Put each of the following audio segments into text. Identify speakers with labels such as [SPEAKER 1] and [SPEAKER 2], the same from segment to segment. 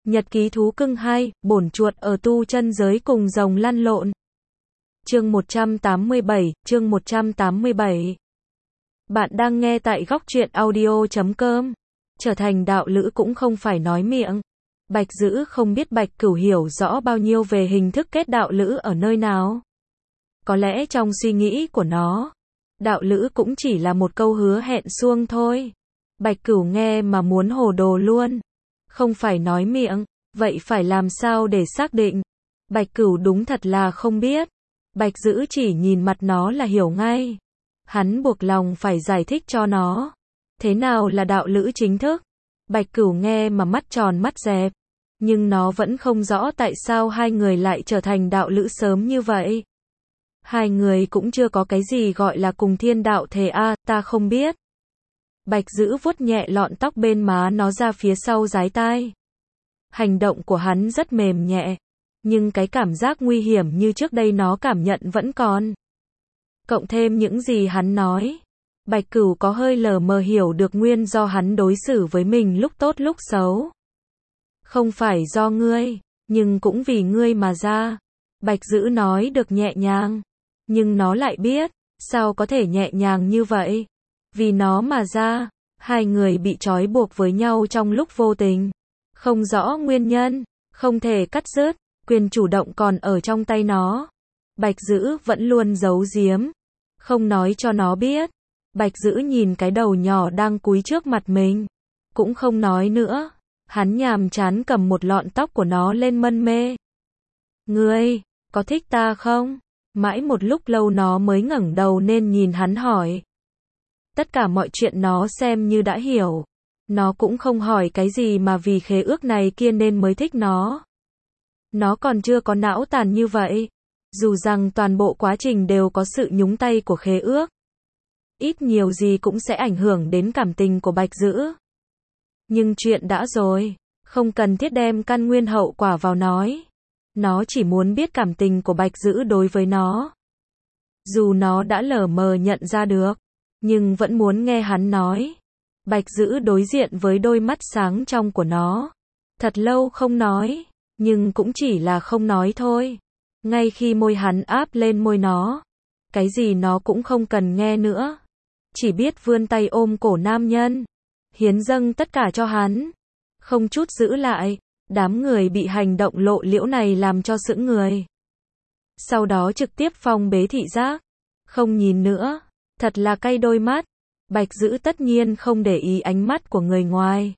[SPEAKER 1] Nhật ký thú cưng 2, bổn chuột ở tu chân giới cùng rồng lăn lộn. Chương 187. Bạn đang nghe tại góc truyện audio.com. Trở thành đạo lữ cũng không phải nói miệng. Bạch Dữ không biết Bạch Cửu hiểu rõ bao nhiêu về hình thức kết đạo lữ ở nơi nào. Có lẽ trong suy nghĩ của nó, đạo lữ cũng chỉ là một câu hứa hẹn suông thôi. Bạch Cửu nghe mà muốn hồ đồ luôn. Không phải nói miệng, vậy phải làm sao để xác định? Bạch Cửu đúng thật là không biết. Bạch Dữ chỉ nhìn mặt nó là hiểu ngay. Hắn buộc lòng phải giải thích cho nó. Thế nào là đạo lữ chính thức? Bạch Cửu nghe mà mắt tròn mắt dẹp. Nhưng nó vẫn không rõ tại sao hai người lại trở thành đạo lữ sớm như vậy. Hai người cũng chưa có cái gì gọi là cùng thiên đạo thề a, ta không biết. Bạch Dữ vuốt nhẹ lọn tóc bên má nó ra phía sau dái tai. Hành động của hắn rất mềm nhẹ, nhưng cái cảm giác nguy hiểm như trước đây nó cảm nhận vẫn còn. Cộng thêm những gì hắn nói, Bạch Cửu có hơi lờ mờ hiểu được nguyên do hắn đối xử với mình lúc tốt lúc xấu. Không phải do ngươi, nhưng cũng vì ngươi mà ra. Bạch Dữ nói được nhẹ nhàng, nhưng nó lại biết, sao có thể nhẹ nhàng như vậy? Vì nó mà ra, hai người bị trói buộc với nhau trong lúc vô tình. Không rõ nguyên nhân, không thể cắt dứt, quyền chủ động còn ở trong tay nó. Bạch Dữ vẫn luôn giấu giếm, không nói cho nó biết. Bạch Dữ nhìn cái đầu nhỏ đang cúi trước mặt mình, cũng không nói nữa. Hắn nhàm chán cầm một lọn tóc của nó lên mân mê. Ngươi, có thích ta không? Mãi một lúc lâu nó mới ngẩng đầu nên nhìn hắn hỏi. Tất cả mọi chuyện nó xem như đã hiểu. Nó cũng không hỏi cái gì mà vì khế ước này kia nên mới thích nó. Nó còn chưa có não tàn như vậy. Dù rằng toàn bộ quá trình đều có sự nhúng tay của khế ước. Ít nhiều gì cũng sẽ ảnh hưởng đến cảm tình của Bạch Dữ. Nhưng chuyện đã rồi, không cần thiết đem căn nguyên hậu quả vào nói. Nó chỉ muốn biết cảm tình của Bạch Dữ đối với nó. Dù nó đã lờ mờ nhận ra được, nhưng vẫn muốn nghe hắn nói. Bạch Dữ đối diện với đôi mắt sáng trong của nó. Thật lâu không nói, nhưng cũng chỉ là không nói thôi. Ngay khi môi hắn áp lên môi nó, cái gì nó cũng không cần nghe nữa. Chỉ biết vươn tay ôm cổ nam nhân, hiến dâng tất cả cho hắn. Không chút giữ lại, đám người bị hành động lộ liễu này làm cho sững người. Sau đó trực tiếp phong bế thị giác, không nhìn nữa, thật là cay đôi mắt. Bạch Dữ tất nhiên không để ý ánh mắt của người ngoài.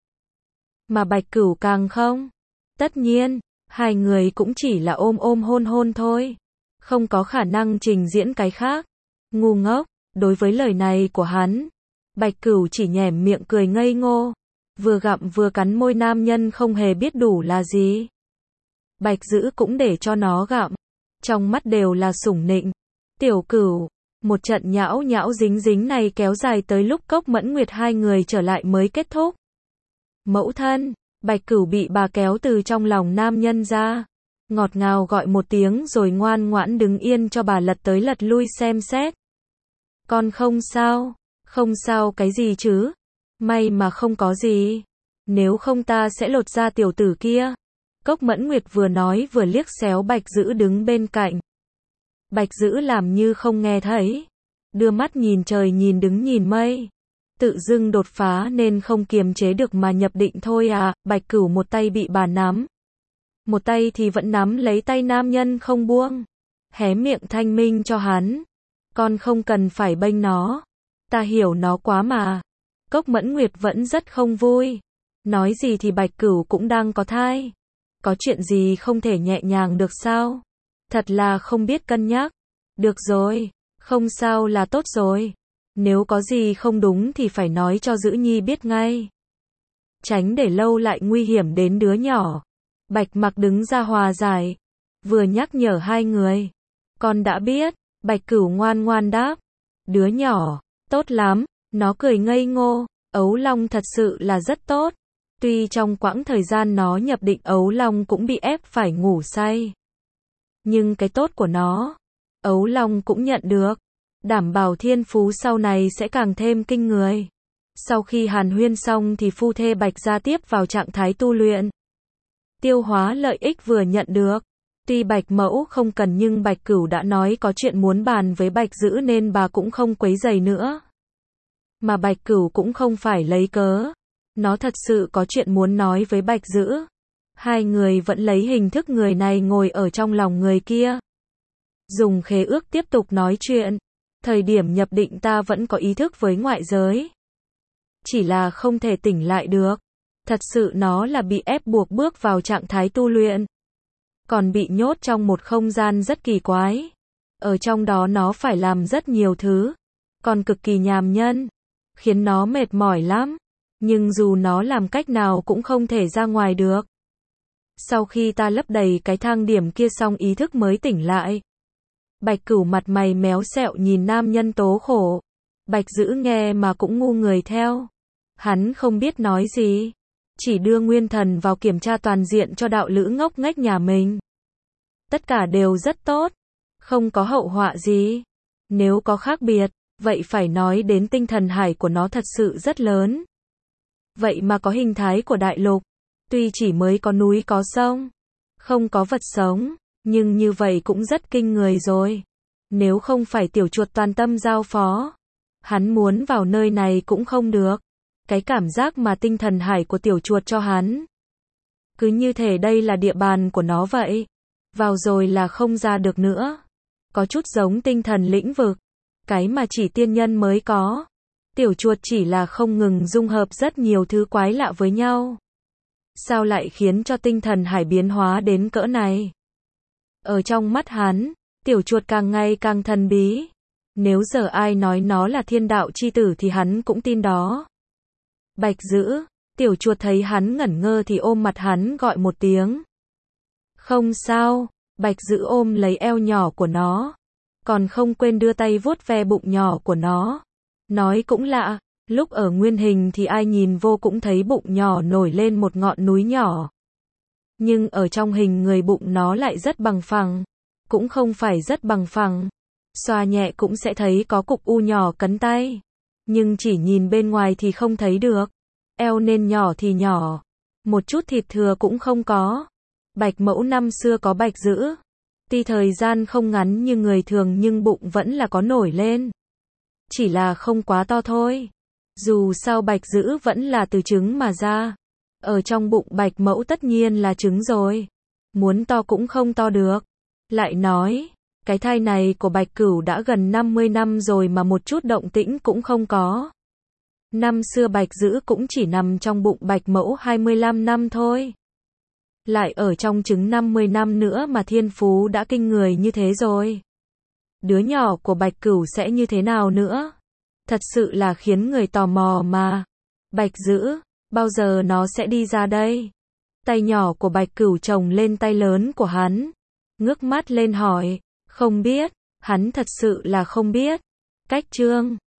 [SPEAKER 1] Mà Bạch Cửu càng không. Tất nhiên, hai người cũng chỉ là ôm ôm hôn hôn thôi. Không có khả năng trình diễn cái khác. Ngu ngốc, đối với lời này của hắn, Bạch Cửu chỉ nhoẻn miệng cười ngây ngô. Vừa gặm vừa cắn môi nam nhân không hề biết đủ là gì. Bạch Dữ cũng để cho nó gặm. Trong mắt đều là sủng nịnh. Tiểu Cửu. Một trận nhão nhão dính dính này kéo dài tới lúc Cốc Mẫn Nguyệt hai người trở lại mới kết thúc. Mẫu thân, Bạch Cửu bị bà kéo từ trong lòng nam nhân ra. Ngọt ngào gọi một tiếng rồi ngoan ngoãn đứng yên cho bà lật tới lật lui xem xét. Con không sao, không sao cái gì chứ? May mà không có gì. Nếu không ta sẽ lột ra tiểu tử kia. Cốc Mẫn Nguyệt vừa nói vừa liếc xéo Bạch Dữ đứng bên cạnh. Bạch Dữ làm như không nghe thấy. Đưa mắt nhìn trời nhìn đứng nhìn mây. Tự dưng đột phá nên không kiềm chế được mà nhập định thôi à. Bạch Cửu một tay bị bà nắm. Một tay thì vẫn nắm lấy tay nam nhân không buông. Hé miệng thanh minh cho hắn. Con không cần phải bênh nó. Ta hiểu nó quá mà. Cốc Mẫn Nguyệt vẫn rất không vui. Nói gì thì Bạch Cửu cũng đang có thai. Có chuyện gì không thể nhẹ nhàng được sao? Thật là không biết cân nhắc. Được rồi, không sao là tốt rồi. Nếu có gì không đúng thì phải nói cho Dữ Nhi biết ngay. Tránh để lâu lại nguy hiểm đến đứa nhỏ. Bạch Mặc đứng ra hòa giải. Vừa nhắc nhở hai người. Con đã biết. Bạch Cửu ngoan ngoan đáp. Đứa nhỏ, tốt lắm. Nó cười ngây ngô. Ấu Long thật sự là rất tốt. Tuy trong quãng thời gian nó nhập định Ấu Long cũng bị ép phải ngủ say. Nhưng cái tốt của nó, Ấu Long cũng nhận được. Đảm bảo thiên phú sau này sẽ càng thêm kinh người. Sau khi hàn huyên xong thì phu thê Bạch gia tiếp vào trạng thái tu luyện. tiêu hóa lợi ích vừa nhận được. Tuy Bạch Mẫu không cần nhưng Bạch Cửu đã nói có chuyện muốn bàn với Bạch Dữ nên bà cũng không quấy rầy nữa. Mà Bạch Cửu cũng không phải lấy cớ. Nó thật sự có chuyện muốn nói với Bạch Dữ. Hai người vẫn lấy hình thức người này ngồi ở trong lòng người kia. Dùng khế ước tiếp tục nói chuyện. Thời điểm nhập định ta vẫn có ý thức với ngoại giới. Chỉ là không thể tỉnh lại được. Thật sự nó là bị ép buộc bước vào trạng thái tu luyện. Còn bị nhốt trong một không gian rất kỳ quái. Ở trong đó nó phải làm rất nhiều thứ. Còn cực kỳ nhàm nhân. Khiến nó mệt mỏi lắm. Nhưng dù nó làm cách nào cũng không thể ra ngoài được. Sau khi ta lấp đầy cái thang điểm kia xong ý thức mới tỉnh lại. Bạch Cửu mặt mày méo xẹo nhìn nam nhân tố khổ. Bạch Dữ nghe mà cũng ngu người theo. Hắn không biết nói gì. Chỉ đưa nguyên thần vào kiểm tra toàn diện cho đạo lữ ngốc nghếch nhà mình. Tất cả đều rất tốt. Không có hậu họa gì. Nếu có khác biệt, vậy phải nói đến tinh thần hải của nó thật sự rất lớn. Vậy mà có hình thái của đại lục. Tuy chỉ mới có núi có sông. Không có vật sống. Nhưng như vậy cũng rất kinh người rồi. Nếu không phải tiểu chuột toàn tâm giao phó. Hắn muốn vào nơi này cũng không được. Cái cảm giác mà tinh thần hải của tiểu chuột cho hắn. Cứ như thể đây là địa bàn của nó vậy. Vào rồi là không ra được nữa. Có chút giống tinh thần lĩnh vực. Cái mà chỉ tiên nhân mới có. Tiểu chuột chỉ là không ngừng dung hợp rất nhiều thứ quái lạ với nhau. Sao lại khiến cho tinh thần hải biến hóa đến cỡ này? Ở trong mắt hắn, tiểu chuột càng ngày càng thần bí. Nếu giờ ai nói nó là thiên đạo chi tử thì hắn cũng tin đó. Bạch Dữ, tiểu chuột thấy hắn ngẩn ngơ thì ôm mặt hắn gọi một tiếng. Không sao, Bạch Dữ ôm lấy eo nhỏ của nó. Còn không quên đưa tay vuốt ve bụng nhỏ của nó. Nói cũng lạ, lúc ở nguyên hình thì ai nhìn vô cũng thấy bụng nhỏ nổi lên một ngọn núi nhỏ. Nhưng ở trong hình người bụng nó lại rất bằng phẳng. Cũng không phải rất bằng phẳng. Xoa nhẹ cũng sẽ thấy có cục u nhỏ cấn tay. Nhưng chỉ nhìn bên ngoài thì không thấy được. Eo nên nhỏ thì nhỏ. Một chút thịt thừa cũng không có. Bạch Mẫu năm xưa có Bạch Dữ. Tuy thời gian không ngắn như người thường nhưng bụng vẫn là có nổi lên. Chỉ là không quá to thôi. Dù sao Bạch Dữ vẫn là từ trứng mà ra. Ở trong bụng Bạch Mẫu tất nhiên là trứng rồi. Muốn to cũng không to được. Lại nói, cái thai này của Bạch Cửu đã gần 50 năm rồi mà một chút động tĩnh cũng không có. Năm xưa Bạch Dữ cũng chỉ nằm trong bụng Bạch Mẫu 25 năm thôi. Lại ở trong trứng 50 năm nữa mà thiên phú đã kinh người như thế rồi. Đứa nhỏ của Bạch Cửu sẽ như thế nào nữa? Thật sự là khiến người tò mò mà. Bạch Dữ, bao giờ nó sẽ đi ra đây? Tay nhỏ của Bạch Cửu chồng lên tay lớn của hắn. Ngước mắt lên hỏi. Không biết, hắn thật sự là không biết. Cách chương